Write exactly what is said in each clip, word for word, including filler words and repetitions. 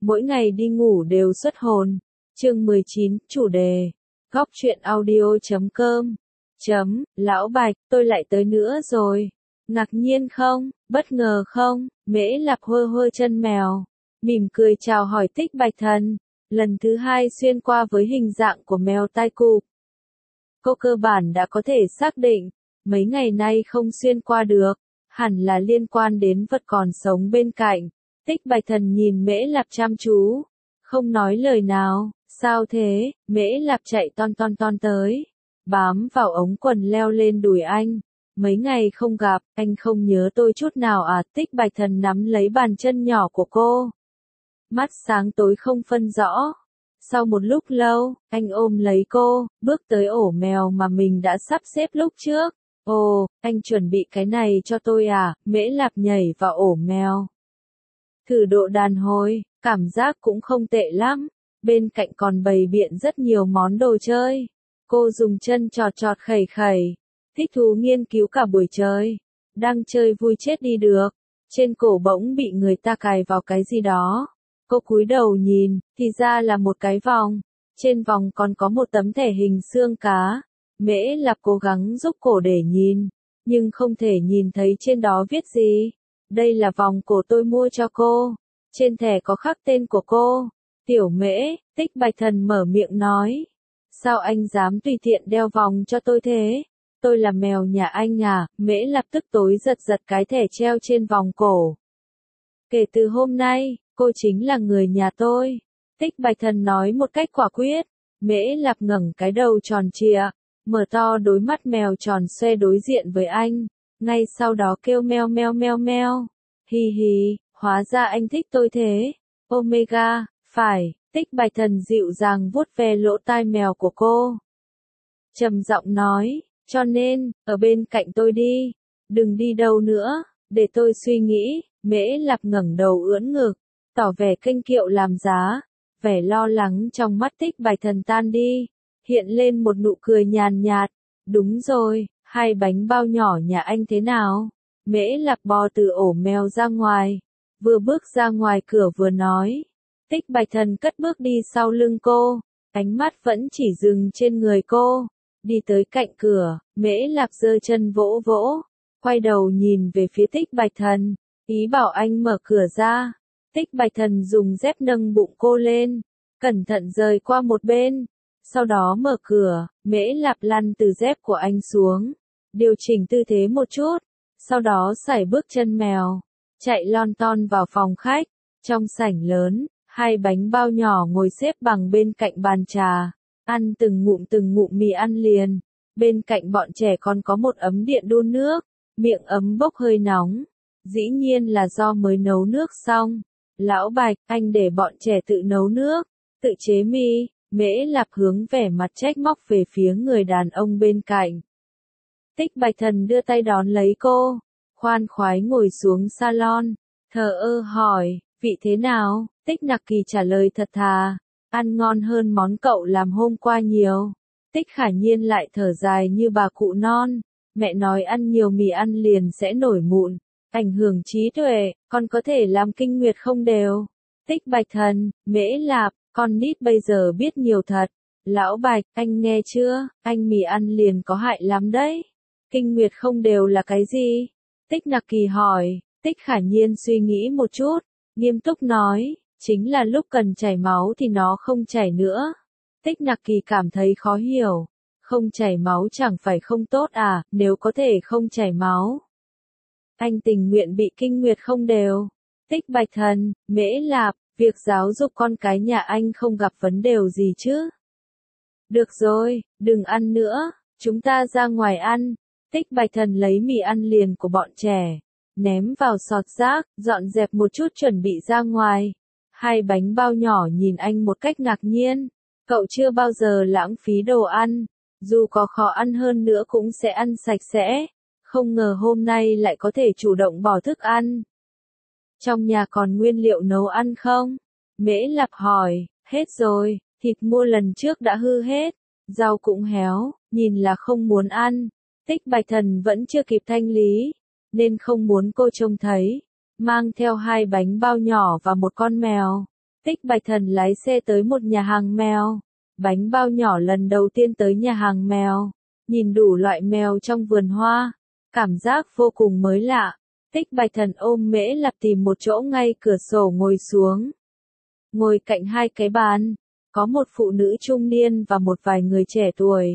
mỗi ngày đi ngủ đều xuất hồn. Chương mười chín, chủ đề. Góc truyện audio chấm com. Chấm, lão Bạch, tôi lại tới nữa rồi. Ngạc nhiên không, bất ngờ không, Mễ Lạp hơ hơ chân mèo. Mỉm cười chào hỏi Tích Bạch Thần. Lần thứ hai xuyên qua với hình dạng của mèo tai cụp. Cô cơ bản đã có thể xác định, mấy ngày nay không xuyên qua được, hẳn là liên quan đến vật còn sống bên cạnh. Tích Bạch Thần nhìn Mễ Lạp chăm chú, không nói lời nào. Sao thế? Mễ Lạp chạy ton ton ton tới, bám vào ống quần leo lên đùi anh. Mấy ngày không gặp, anh không nhớ tôi chút nào à? Tích Bạch Thần nắm lấy bàn chân nhỏ của cô, mắt sáng tối không phân rõ. Sau một lúc lâu, anh ôm lấy cô, bước tới ổ mèo mà mình đã sắp xếp lúc trước. Ồ, anh chuẩn bị cái này cho tôi à? Mễ Lạp nhảy vào ổ mèo, thử độ đàn hồi, cảm giác cũng không tệ lắm. Bên cạnh còn bày biện rất nhiều món đồ chơi. Cô dùng chân trọt trọt khẩy khẩy, thích thú nghiên cứu cả buổi trời. Đang chơi vui chết đi được, trên cổ bỗng bị người ta cài vào cái gì đó. Cô cúi đầu nhìn, thì ra là một cái vòng. Trên vòng còn có một tấm thẻ hình xương cá. Mễ Lạp cố gắng giúp cổ để nhìn, nhưng không thể nhìn thấy trên đó viết gì. Đây là vòng cổ tôi mua cho cô. Trên thẻ có khắc tên của cô. Tiểu Mễ. Tích Bạch Thần mở miệng nói. Sao anh dám tùy tiện đeo vòng cho tôi thế? Tôi là mèo nhà anh à? Mễ lập tức tối giật giật cái thẻ treo trên vòng cổ. Kể từ hôm nay, cô chính là người nhà tôi. Tích Bạch Thần nói một cách quả quyết. Mễ Lạp ngẩng cái đầu tròn trịa, mở to đôi mắt mèo tròn xoe đối diện với anh. Ngay sau đó kêu meo meo meo meo. Hi hi, hóa ra anh thích tôi thế. Omega, phải. Tích Bạch Thần dịu dàng vuốt ve lỗ tai mèo của cô, trầm giọng nói, cho nên, ở bên cạnh tôi đi, đừng đi đâu nữa, để tôi suy nghĩ. Mễ Lạp ngẩng đầu ưỡn ngực, tỏ vẻ kênh kiệu làm giá. Vẻ lo lắng trong mắt Tích Bạch Thần tan đi, hiện lên một nụ cười nhàn nhạt. Đúng rồi, hai bánh bao nhỏ nhà anh thế nào? Mễ Lạp bò từ ổ mèo ra ngoài, vừa bước ra ngoài cửa vừa nói. Tích Bạch Thần cất bước đi sau lưng cô, ánh mắt vẫn chỉ dừng trên người cô. Đi tới cạnh cửa, Mễ Lạp giơ chân vỗ vỗ, quay đầu nhìn về phía Tích Bạch Thần, ý bảo anh mở cửa ra. Tích Bạch Thần dùng dép nâng bụng cô lên, cẩn thận rời qua một bên, sau đó mở cửa. Mễ Lạp lăn từ dép của anh xuống, điều chỉnh tư thế một chút, sau đó sải bước chân mèo, chạy lon ton vào phòng khách. Trong sảnh lớn, hai bánh bao nhỏ ngồi xếp bằng bên cạnh bàn trà, ăn từng ngụm từng ngụm mì ăn liền. Bên cạnh bọn trẻ còn có một ấm điện đun nước, miệng ấm bốc hơi nóng. Dĩ nhiên là do mới nấu nước xong. Lão Bạch, anh để bọn trẻ tự nấu nước, tự chế mì. Mễ Lạp hướng vẻ mặt trách móc về phía người đàn ông bên cạnh. Tích Bạch Thần đưa tay đón lấy cô, khoan khoái ngồi xuống salon, thờ ơ hỏi, vị thế nào? Tích Nặc Kỳ trả lời thật thà, ăn ngon hơn món cậu làm hôm qua nhiều. Tích Khả Nhiên lại thở dài như bà cụ non, mẹ nói ăn nhiều mì ăn liền sẽ nổi mụn, ảnh hưởng trí tuệ, con có thể làm kinh nguyệt không đều. Tích Bạch Thần, Mễ Lạp, con nít bây giờ biết nhiều thật. Lão Bạch, anh nghe chưa, anh mì ăn liền có hại lắm đấy. Kinh nguyệt không đều là cái gì? Tích Nặc Kỳ hỏi. Tích Khả Nhiên suy nghĩ một chút, nghiêm túc nói, chính là lúc cần chảy máu thì nó không chảy nữa. Tích Nặc Kỳ cảm thấy khó hiểu, không chảy máu chẳng phải không tốt à? Nếu có thể không chảy máu, anh tình nguyện bị kinh nguyệt không đều. Tích Bạch Thần, Mễ Lạp, việc giáo dục con cái nhà anh không gặp vấn đề gì chứ? Được rồi, đừng ăn nữa, chúng ta ra ngoài ăn. Tích Bạch Thần lấy mì ăn liền của bọn trẻ, ném vào sọt rác, dọn dẹp một chút chuẩn bị ra ngoài. Hai bánh bao nhỏ nhìn anh một cách ngạc nhiên. Cậu chưa bao giờ lãng phí đồ ăn, dù có khó ăn hơn nữa cũng sẽ ăn sạch sẽ. Không ngờ hôm nay lại có thể chủ động bỏ thức ăn. Trong nhà còn nguyên liệu nấu ăn không? Mễ Lạp hỏi. Hết rồi, thịt mua lần trước đã hư hết, rau cũng héo, nhìn là không muốn ăn. Tích Bạch Thần vẫn chưa kịp thanh lý, nên không muốn cô trông thấy. Mang theo hai bánh bao nhỏ và một con mèo, Tích Bạch Thần lái xe tới một nhà hàng mèo. Bánh bao nhỏ lần đầu tiên tới nhà hàng mèo, nhìn đủ loại mèo trong vườn hoa, cảm giác vô cùng mới lạ. Tích Bạch Thần ôm Mễ Lạp tìm một chỗ ngay cửa sổ ngồi xuống. Ngồi cạnh hai cái bàn, có một phụ nữ trung niên và một vài người trẻ tuổi.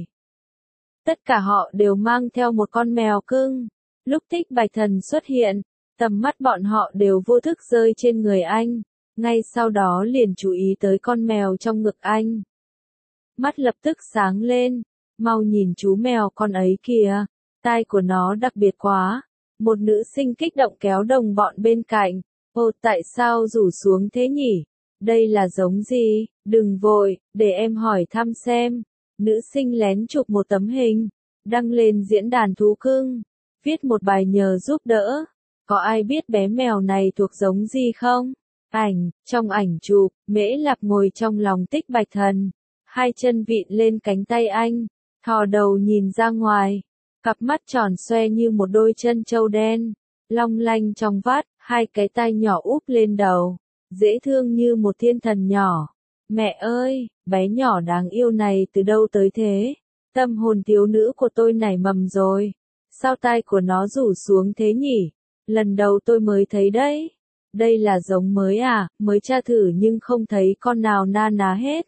Tất cả họ đều mang theo một con mèo cưng. Lúc Tích Bạch Thần xuất hiện, tầm mắt bọn họ đều vô thức rơi trên người anh, ngay sau đó liền chú ý tới con mèo trong ngực anh. Mắt lập tức sáng lên, mau nhìn chú mèo con ấy kìa, tai của nó đặc biệt quá. Một nữ sinh kích động kéo đồng bọn bên cạnh, ồ tại sao rủ xuống thế nhỉ? Đây là giống gì? Đừng vội, để em hỏi thăm xem. Nữ sinh lén chụp một tấm hình, đăng lên diễn đàn thú cưng, viết một bài nhờ giúp đỡ. Có ai biết bé mèo này thuộc giống gì không? Ảnh, trong ảnh chụp, Mễ Lạp ngồi trong lòng Tích Bạch Thần, hai chân vịn lên cánh tay anh, thò đầu nhìn ra ngoài, cặp mắt tròn xoe như một đôi chân trâu đen, long lanh trong vắt, hai cái tai nhỏ úp lên đầu, dễ thương như một thiên thần nhỏ. Mẹ ơi, bé nhỏ đáng yêu này từ đâu tới thế? Tâm hồn thiếu nữ của tôi nảy mầm rồi. Sao tai của nó rủ xuống thế nhỉ? Lần đầu tôi mới thấy đấy. Đây là giống mới à, mới tra thử nhưng không thấy con nào na ná hết.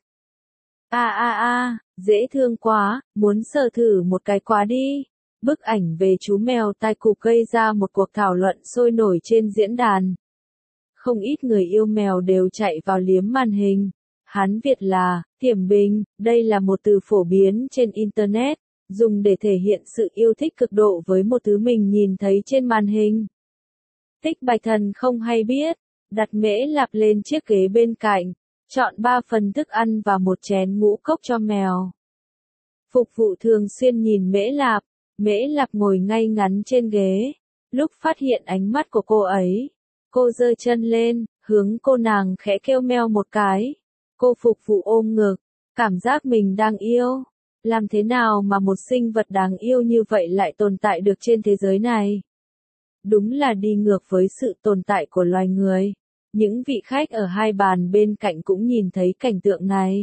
A a a, dễ thương quá, muốn sờ thử một cái quá đi. Bức ảnh về chú mèo tai cụp gây ra một cuộc thảo luận sôi nổi trên diễn đàn. Không ít người yêu mèo đều chạy vào liếm màn hình. Hán Việt là, thiểm bình, đây là một từ phổ biến trên Internet, dùng để thể hiện sự yêu thích cực độ với một thứ mình nhìn thấy trên màn hình. Tích Bạch Thần không hay biết, đặt Mễ Lạp lên chiếc ghế bên cạnh, chọn ba phần thức ăn và một chén ngũ cốc cho mèo. Phục vụ thường xuyên nhìn Mễ Lạp, Mễ Lạp ngồi ngay ngắn trên ghế. Lúc phát hiện ánh mắt của cô ấy, cô giơ chân lên, hướng cô nàng khẽ kêu meo một cái. Cô phục vụ ôm ngực, cảm giác mình đang yêu. Làm thế nào mà một sinh vật đáng yêu như vậy lại tồn tại được trên thế giới này? Đúng là đi ngược với sự tồn tại của loài người. Những vị khách ở hai bàn bên cạnh cũng nhìn thấy cảnh tượng này.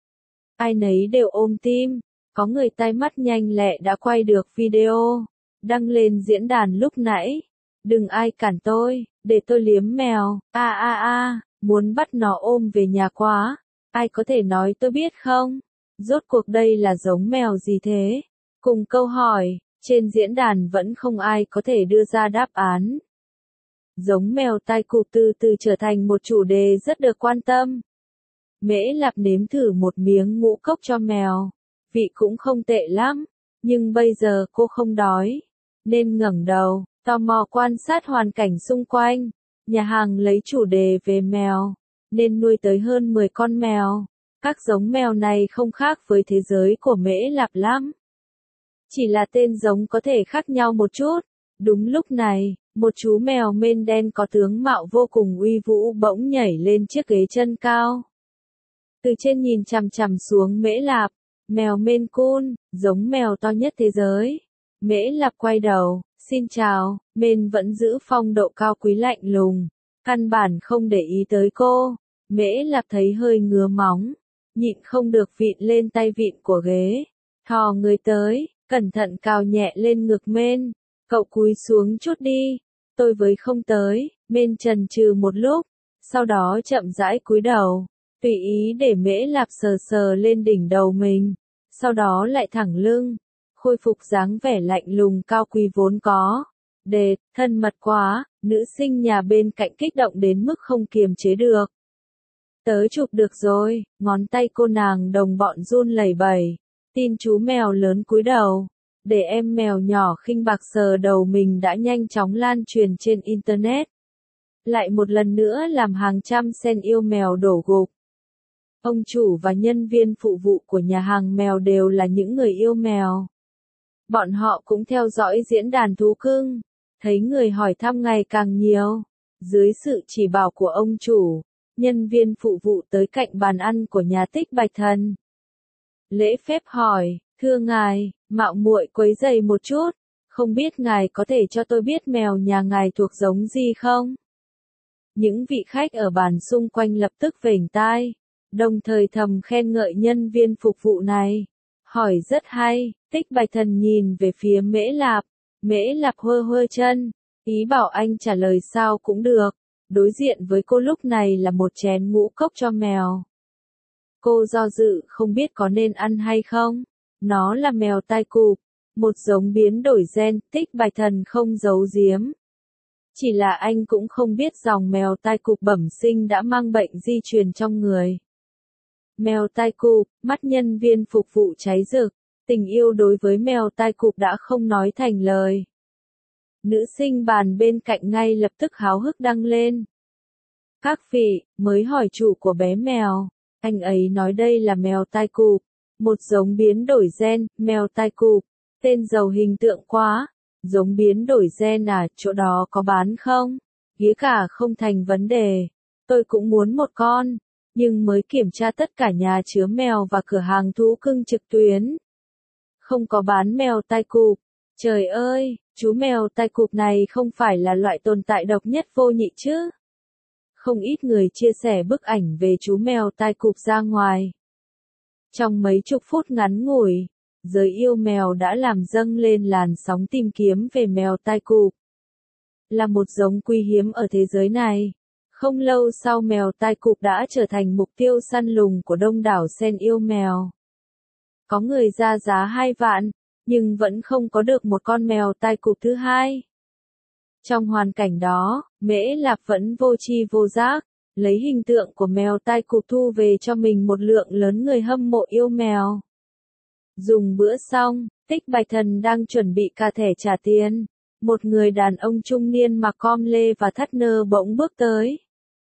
Ai nấy đều ôm tim, có người tai mắt nhanh lẹ đã quay được video, đăng lên diễn đàn lúc nãy. Đừng ai cản tôi, để tôi liếm mèo, a a a, muốn bắt nó ôm về nhà quá. Ai có thể nói tôi biết không? Rốt cuộc đây là giống mèo gì thế? Cùng câu hỏi, trên diễn đàn vẫn không ai có thể đưa ra đáp án. Giống mèo tai cụp từ từ trở thành một chủ đề rất được quan tâm. Mễ Lạp nếm thử một miếng ngũ cốc cho mèo. Vị cũng không tệ lắm, nhưng bây giờ cô không đói, nên ngẩng đầu, tò mò quan sát hoàn cảnh xung quanh. Nhà hàng lấy chủ đề về mèo, nên nuôi tới hơn mười con mèo. Các giống mèo này không khác với thế giới của Mễ Lạp lắm. Chỉ là tên giống có thể khác nhau một chút. Đúng lúc này, một chú mèo Maine đen có tướng mạo vô cùng uy vũ bỗng nhảy lên chiếc ghế chân cao. Từ trên nhìn chằm chằm xuống Mễ Lạp, mèo Maine Coon, giống mèo to nhất thế giới. Mễ Lạp quay đầu, xin chào, Maine vẫn giữ phong độ cao quý lạnh lùng, căn bản không để ý tới cô. Mễ Lạp thấy hơi ngứa móng, nhịn không được vịn lên tay vịn của ghế, thò người tới, cẩn thận cào nhẹ lên ngực Maine. Cậu cúi xuống chút đi, tôi với không tới. Maine chần chừ một lúc, sau đó chậm rãi cúi đầu, tùy ý để Mễ Lạp sờ sờ lên đỉnh đầu mình, sau đó lại thẳng lưng, khôi phục dáng vẻ lạnh lùng cao quý vốn có. Đệt, thân mật quá, nữ sinh nhà bên cạnh kích động đến mức không kiềm chế được. Tớ chụp được rồi, ngón tay cô nàng đồng bọn run lẩy bẩy, tin chú mèo lớn cúi đầu. Để em mèo nhỏ khinh bạc sờ đầu mình đã nhanh chóng lan truyền trên Internet. Lại một lần nữa làm hàng trăm sen yêu mèo đổ gục. Ông chủ và nhân viên phụ vụ của nhà hàng mèo đều là những người yêu mèo. Bọn họ cũng theo dõi diễn đàn thú cưng, thấy người hỏi thăm ngày càng nhiều. Dưới sự chỉ bảo của ông chủ, nhân viên phụ vụ tới cạnh bàn ăn của nhà Tích Bạch Thần. Lễ phép hỏi, thưa ngài, mạo muội quấy rầy một chút, không biết ngài có thể cho tôi biết mèo nhà ngài thuộc giống gì không? Những vị khách ở bàn xung quanh lập tức vểnh tai, đồng thời thầm khen ngợi nhân viên phục vụ này. Hỏi rất hay, Tích Bạch Thần nhìn về phía Mễ Lạp, Mễ Lạp hơ hơ chân, ý bảo anh trả lời sao cũng được. Đối diện với cô lúc này là một chén ngũ cốc cho mèo. Cô do dự không biết có nên ăn hay không. Nó là mèo tai cụp, một giống biến đổi gen, Tích Bạch Thần không giấu giếm. Chỉ là anh cũng không biết dòng mèo tai cụp bẩm sinh đã mang bệnh di truyền trong người. Mèo tai cụp, mắt nhân viên phục vụ cháy rực, tình yêu đối với mèo tai cụp đã không nói thành lời. Nữ sinh bàn bên cạnh ngay lập tức háo hức đăng lên. Các vị, mới hỏi chủ của bé mèo, anh ấy nói đây là mèo tai cụp, một giống biến đổi gen, mèo tai cụp, tên giàu hình tượng quá, giống biến đổi gen à, chỗ đó có bán không? Ghía cả không thành vấn đề, tôi cũng muốn một con, nhưng mới kiểm tra tất cả nhà chứa mèo và cửa hàng thú cưng trực tuyến. Không có bán mèo tai cụp, trời ơi, chú mèo tai cụp này không phải là loại tồn tại độc nhất vô nhị chứ? Không ít người chia sẻ bức ảnh về chú mèo tai cụp ra ngoài. Trong mấy chục phút ngắn ngủi, giới yêu mèo đã làm dâng lên làn sóng tìm kiếm về mèo tai cụp. Là một giống quý hiếm ở thế giới này, không lâu sau mèo tai cụp đã trở thành mục tiêu săn lùng của đông đảo sen yêu mèo. Có người ra giá hai vạn, nhưng vẫn không có được một con mèo tai cụp thứ hai. Trong hoàn cảnh đó, Mễ Lạp vẫn vô tri vô giác, lấy hình tượng của mèo tai cụp thu về cho mình một lượng lớn người hâm mộ yêu mèo. Dùng bữa xong, Tích Bạch Thần đang chuẩn bị cả thẻ trả tiền. Một người đàn ông trung niên mặc com lê và thắt nơ bỗng bước tới.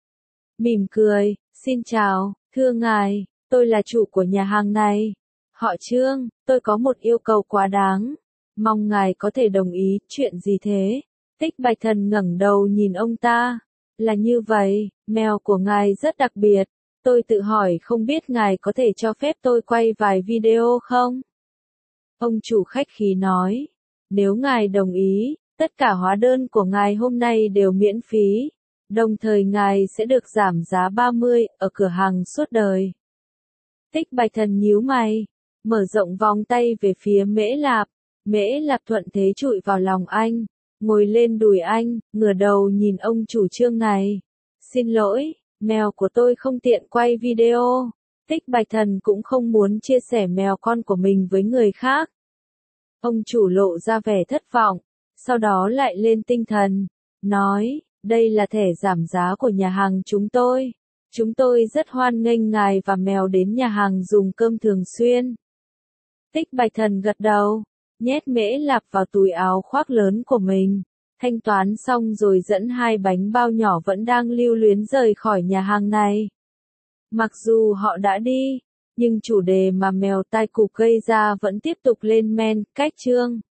Mỉm cười, xin chào, thưa ngài, tôi là chủ của nhà hàng này. Họ Trương, tôi có một yêu cầu quá đáng. Mong ngài có thể đồng ý, chuyện gì thế? Tích Bạch Thần ngẩng đầu nhìn ông ta. Là như vậy, mèo của ngài rất đặc biệt. Tôi tự hỏi không biết ngài có thể cho phép tôi quay vài video không? Ông chủ khách khí nói. Nếu ngài đồng ý, tất cả hóa đơn của ngài hôm nay đều miễn phí. Đồng thời ngài sẽ được giảm giá ba mươi ở cửa hàng suốt đời. Tích Bạch Thần nhíu mày, mở rộng vòng tay về phía Mễ Lạp. Mễ Lạp thuận thế trụi vào lòng anh, ngồi lên đùi anh, ngửa đầu nhìn ông chủ Trương này. Xin lỗi, mèo của tôi không tiện quay video. Tích Bạch Thần cũng không muốn chia sẻ mèo con của mình với người khác. Ông chủ lộ ra vẻ thất vọng, sau đó lại lên tinh thần, nói, đây là thẻ giảm giá của nhà hàng chúng tôi. Chúng tôi rất hoan nghênh ngài và mèo đến nhà hàng dùng cơm thường xuyên. Tích Bạch Thần gật đầu, nhét Mễ Lạp vào túi áo khoác lớn của mình, thanh toán xong rồi dẫn hai bánh bao nhỏ vẫn đang lưu luyến rời khỏi nhà hàng này. Mặc dù họ đã đi, nhưng chủ đề mà mèo tai cụp gây ra vẫn tiếp tục lên men, cách chương.